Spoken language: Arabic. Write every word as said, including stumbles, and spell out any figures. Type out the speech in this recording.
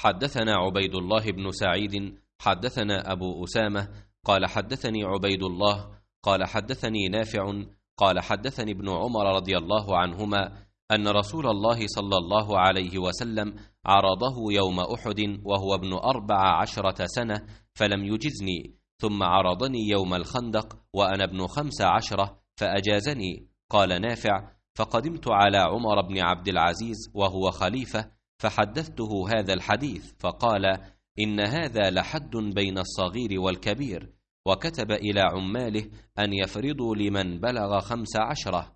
حدثنا عبيد الله بن سعيد حدثنا أبو أسامة قال حدثني عبيد الله قال حدثني نافع قال حدثني ابن عمر رضي الله عنهما أن رسول الله صلى الله عليه وسلم عرضه يوم أحد وهو ابن أربع عشرة سنة فلم يجزني، ثم عرضني يوم الخندق وأنا ابن خمس عشرة فأجازني. قال نافع: فقدمت على عمر بن عبد العزيز وهو خليفة فحدثته هذا الحديث، فقال: إن هذا لحد بين الصغير والكبير، وكتب إلى عماله أن يفرضوا لمن بلغ خمس عشرة.